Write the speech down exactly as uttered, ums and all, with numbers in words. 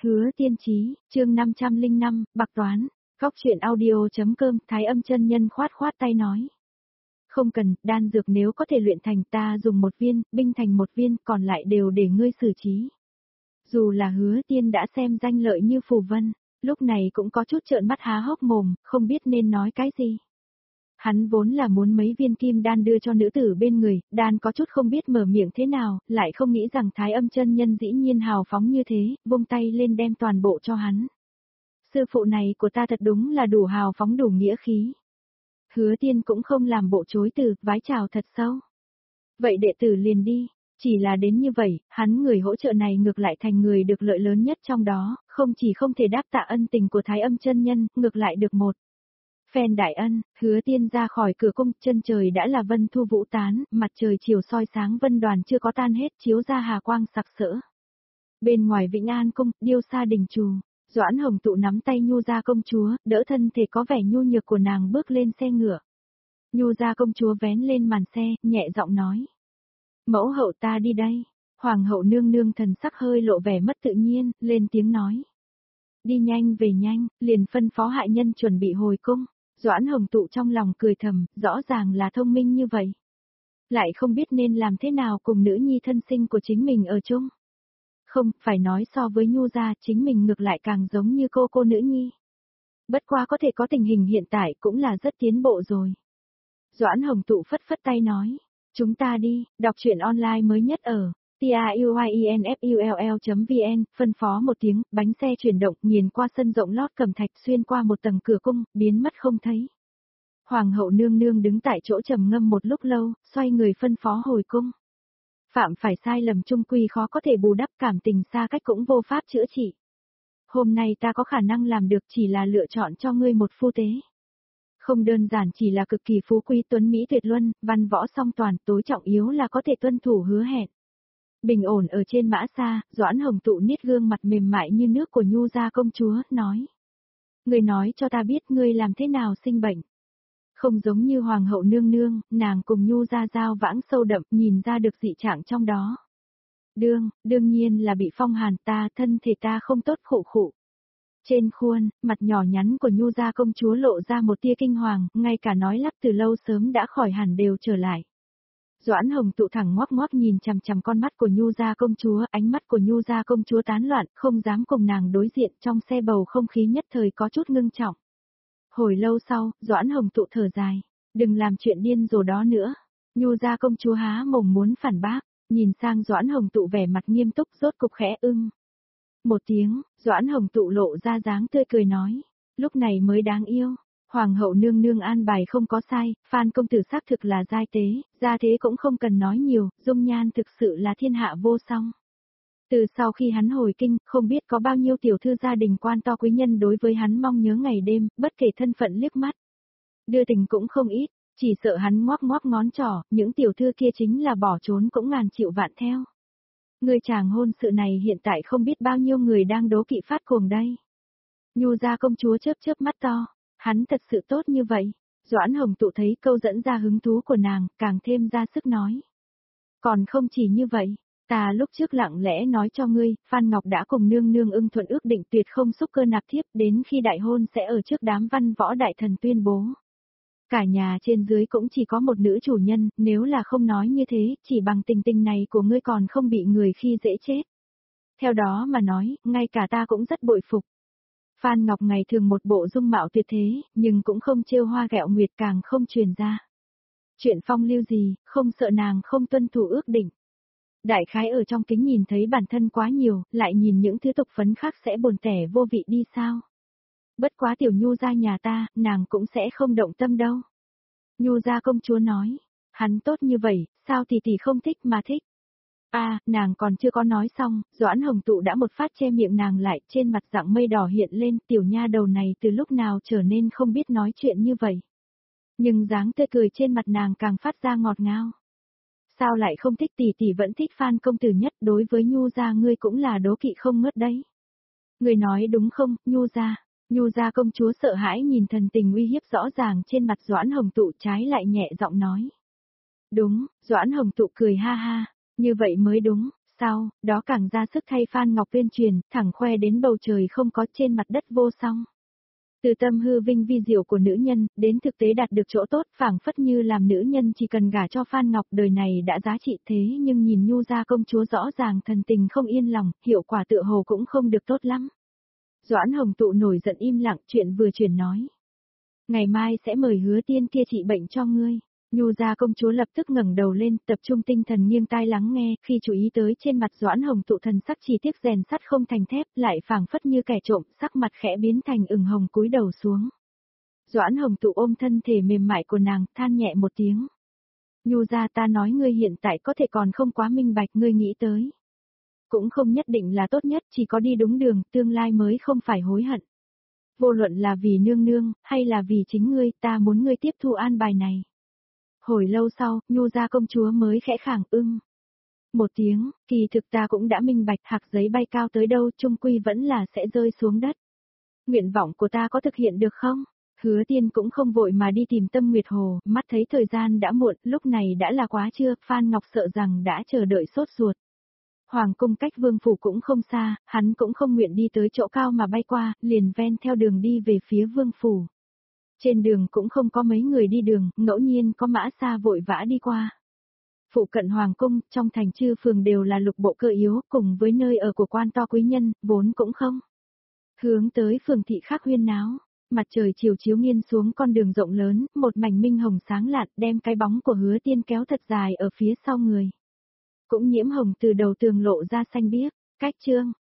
Hứa Tiên Chí, chương năm trăm lẻ năm, Bạc Toán, góc truyện audio.com, Thái Âm chân nhân khoát khoát tay nói. Không cần, đan dược nếu có thể luyện thành ta dùng một viên, binh thành một viên, còn lại đều để ngươi xử trí. Dù là Hứa Tiên đã xem danh lợi như phù vân, lúc này cũng có chút trợn mắt há hốc mồm, không biết nên nói cái gì. Hắn vốn là muốn mấy viên kim đan đưa cho nữ tử bên người, đan có chút không biết mở miệng thế nào, lại không nghĩ rằng Thái Âm chân nhân dĩ nhiên hào phóng như thế, vung tay lên đem toàn bộ cho hắn. Sư phụ này của ta thật đúng là đủ hào phóng đủ nghĩa khí. Hứa Tiên cũng không làm bộ chối từ, vái chào thật sâu. Vậy đệ tử liền đi, chỉ là đến như vậy, hắn người hỗ trợ này ngược lại thành người được lợi lớn nhất trong đó, không chỉ không thể đáp tạ ân tình của Thái Âm chân nhân, ngược lại được một phen đại ân. Hứa Tiên ra khỏi cửa cung, chân trời đã là vân thu vũ tán, mặt trời chiều soi sáng vân đoàn chưa có tan hết, chiếu ra hà quang sặc sỡ. Bên ngoài Vĩnh An cung, điêu sa đình trù, Doãn Hồng Tụ nắm tay Nhu gia công chúa, đỡ thân thể có vẻ nhu nhược của nàng bước lên xe ngựa. Nhu gia công chúa vén lên màn xe, nhẹ giọng nói: "Mẫu hậu ta đi đây." Hoàng hậu nương nương thần sắc hơi lộ vẻ mất tự nhiên, lên tiếng nói: "Đi nhanh về nhanh." Liền phân phó hạ nhân chuẩn bị hồi cung. Doãn Hồng Tụ trong lòng cười thầm, rõ ràng là thông minh như vậy, lại không biết nên làm thế nào cùng nữ nhi thân sinh của chính mình ở chung. Không, phải nói so với Nhu gia, chính mình ngược lại càng giống như cô cô nữ nhi. Bất qua có thể có tình hình hiện tại cũng là rất tiến bộ rồi. Doãn Hồng Tụ phất phất tay nói: "Chúng ta đi." Đọc truyện online mới nhất ở tauinfull.vn, phân phó một tiếng, bánh xe chuyển động, nghiền qua sân rộng lót cẩm thạch, xuyên qua một tầng cửa cung, biến mất không thấy. Hoàng hậu nương nương đứng tại chỗ trầm ngâm một lúc lâu, xoay người phân phó hồi cung. Phạm phải sai lầm chung quy khó có thể bù đắp, cảm tình xa cách cũng vô pháp chữa trị. Hôm nay ta có khả năng làm được chỉ là lựa chọn cho ngươi một phu tế. Không đơn giản chỉ là cực kỳ phú quý tuấn mỹ tuyệt luân, văn võ song toàn, tối trọng yếu là có thể tuân thủ hứa hẹn. Bình ổn ở trên mã xa, Doãn Hồng Tụ niết gương mặt mềm mại như nước của Nhu gia công chúa, nói: "Ngươi nói cho ta biết ngươi làm thế nào sinh bệnh." Không giống như Hoàng hậu nương nương, nàng cùng Nhu gia giao vãng sâu đậm, nhìn ra được dị trạng trong đó. Đương, đương nhiên là bị phong hàn, ta, thân thể ta không tốt, khụ khụ. Trên khuôn, mặt nhỏ nhắn của Nhu gia công chúa lộ ra một tia kinh hoàng, ngay cả nói lắp từ lâu sớm đã khỏi hẳn đều trở lại. Doãn Hồng Tụ thẳng ngoác ngoác nhìn chằm chằm con mắt của Nhu gia công chúa, ánh mắt của Nhu gia công chúa tán loạn, không dám cùng nàng đối diện, trong xe bầu không khí nhất thời có chút ngưng trọng. Hồi lâu sau, Doãn Hồng Tụ thở dài: "Đừng làm chuyện điên rồ đó nữa." Nhu gia công chúa há mồm muốn phản bác, nhìn sang Doãn Hồng Tụ vẻ mặt nghiêm túc, rốt cục khẽ ưng một tiếng. Doãn Hồng Tụ lộ ra dáng tươi cười nói: "Lúc này mới đáng yêu." Hoàng hậu nương nương an bài không có sai, Phan công tử xác thực là giai tế, gia thế cũng không cần nói nhiều, dung nhan thực sự là thiên hạ vô song. Từ sau khi hắn hồi kinh, không biết có bao nhiêu tiểu thư gia đình quan to quý nhân đối với hắn mong nhớ ngày đêm, bất kể thân phận liếc mắt. Đưa tình cũng không ít, chỉ sợ hắn ngoác ngoác ngón trỏ, những tiểu thư kia chính là bỏ trốn cũng ngàn triệu vạn theo. Người chàng hôn sự này hiện tại không biết bao nhiêu người đang đố kỵ phát cuồng đây. Nhu gia công chúa chớp chớp mắt to, hắn thật sự tốt như vậy. Doãn Hồng Tụ thấy câu dẫn ra hứng thú của nàng, càng thêm ra sức nói: "Còn không chỉ như vậy, ta lúc trước lặng lẽ nói cho ngươi, Phan Ngọc đã cùng nương nương ưng thuận ước định tuyệt không xúc cơ nạp thiếp, đến khi đại hôn sẽ ở trước đám văn võ đại thần tuyên bố. Cả nhà trên dưới cũng chỉ có một nữ chủ nhân, nếu là không nói như thế, chỉ bằng tình tình này của ngươi còn không bị người khi dễ chết. Theo đó mà nói, ngay cả ta cũng rất bội phục." Phan Ngọc ngày thường một bộ dung mạo tuyệt thế, nhưng cũng không trêu hoa ghẹo nguyệt, càng không truyền ra chuyện phong lưu gì, không sợ nàng không tuân thủ ước định. Đại khái ở trong kính nhìn thấy bản thân quá nhiều, lại nhìn những thứ tục phấn khác sẽ buồn tẻ vô vị đi sao. Bất quá tiểu Nhu gia nhà ta, nàng cũng sẽ không động tâm đâu. Nhu gia công chúa nói: "Hắn tốt như vậy, sao tỷ tỷ không thích mà thích." A, à, nàng còn chưa có nói xong, Doãn Hồng Tụ đã một phát che miệng nàng lại, trên mặt dạng mây đỏ hiện lên, tiểu nha đầu này từ lúc nào trở nên không biết nói chuyện như vậy. Nhưng dáng tươi cười trên mặt nàng càng phát ra ngọt ngào. "Sao lại không thích, tỷ tỷ vẫn thích Phan công tử nhất, đối với Nhu gia ngươi cũng là đố kỵ không ngớt đấy." "Ngươi nói đúng không, Nhu gia?" Nhu gia công chúa sợ hãi nhìn thần tình uy hiếp rõ ràng trên mặt Doãn Hồng Tụ, trái lại nhẹ giọng nói: "Đúng." Doãn Hồng Tụ cười ha ha: "Như vậy mới đúng, Sau, đó càng ra sức thay Phan Ngọc tuyên truyền, thẳng khoe đến bầu trời không có trên mặt đất vô song. Từ tâm hư vinh vi diệu của nữ nhân, đến thực tế đạt được chỗ tốt, phảng phất như làm nữ nhân chỉ cần gả cho Phan Ngọc đời này đã giá trị thế nhưng nhìn Nhu gia công chúa rõ ràng thần tình không yên lòng, hiệu quả tựa hồ cũng không được tốt lắm. Doãn Hồng Tụ nổi giận im lặng, chuyện vừa chuyển nói. Ngày mai sẽ mời Hứa Tiên kia trị bệnh cho ngươi. Nhu gia công chúa lập tức ngẩng đầu lên, tập trung tinh thần nghiêng tai lắng nghe, khi chú ý tới trên mặt Doãn Hồng Tụ thần sắc chỉ tiếc rèn sắt không thành thép, lại phảng phất như kẻ trộm, sắc mặt khẽ biến thành ửng hồng cúi đầu xuống. Doãn Hồng Tụ ôm thân thể mềm mại của nàng, than nhẹ một tiếng. Nhu gia, ta nói ngươi hiện tại có thể còn không quá minh bạch, ngươi nghĩ tới. Cũng không nhất định là tốt nhất, chỉ có đi đúng đường, tương lai mới không phải hối hận. Vô luận là vì nương nương, hay là vì chính ngươi, ta muốn ngươi tiếp thu an bài này. Hồi lâu sau, Nhu gia công chúa mới khẽ khàng ưng. Một tiếng, kỳ thực ta cũng đã minh bạch, hạc giấy bay cao tới đâu chung quy vẫn là sẽ rơi xuống đất. Nguyện vọng của ta có thực hiện được không? Hứa Tiên cũng không vội mà đi tìm Tâm Nguyệt Hồ, mắt thấy thời gian đã muộn, lúc này đã là quá trưa, Phan Ngọc sợ rằng đã chờ đợi sốt ruột. Hoàng cung cách vương phủ cũng không xa, hắn cũng không nguyện đi tới chỗ cao mà bay qua, liền ven theo đường đi về phía vương phủ. Trên đường cũng không có mấy người đi đường, ngẫu nhiên có mã xa vội vã đi qua. Phụ cận hoàng cung, trong thành chư phường đều là lục bộ cơ yếu, cùng với nơi ở của quan to quý nhân, vốn cũng không. Hướng tới phường thị khác huyên náo, mặt trời chiều chiếu nghiêng xuống con đường rộng lớn, một mảnh minh hồng sáng lạn đem cái bóng của Hứa Tiên kéo thật dài ở phía sau người. Cũng nhiễm hồng từ đầu tường lộ ra xanh biếc, cách chương.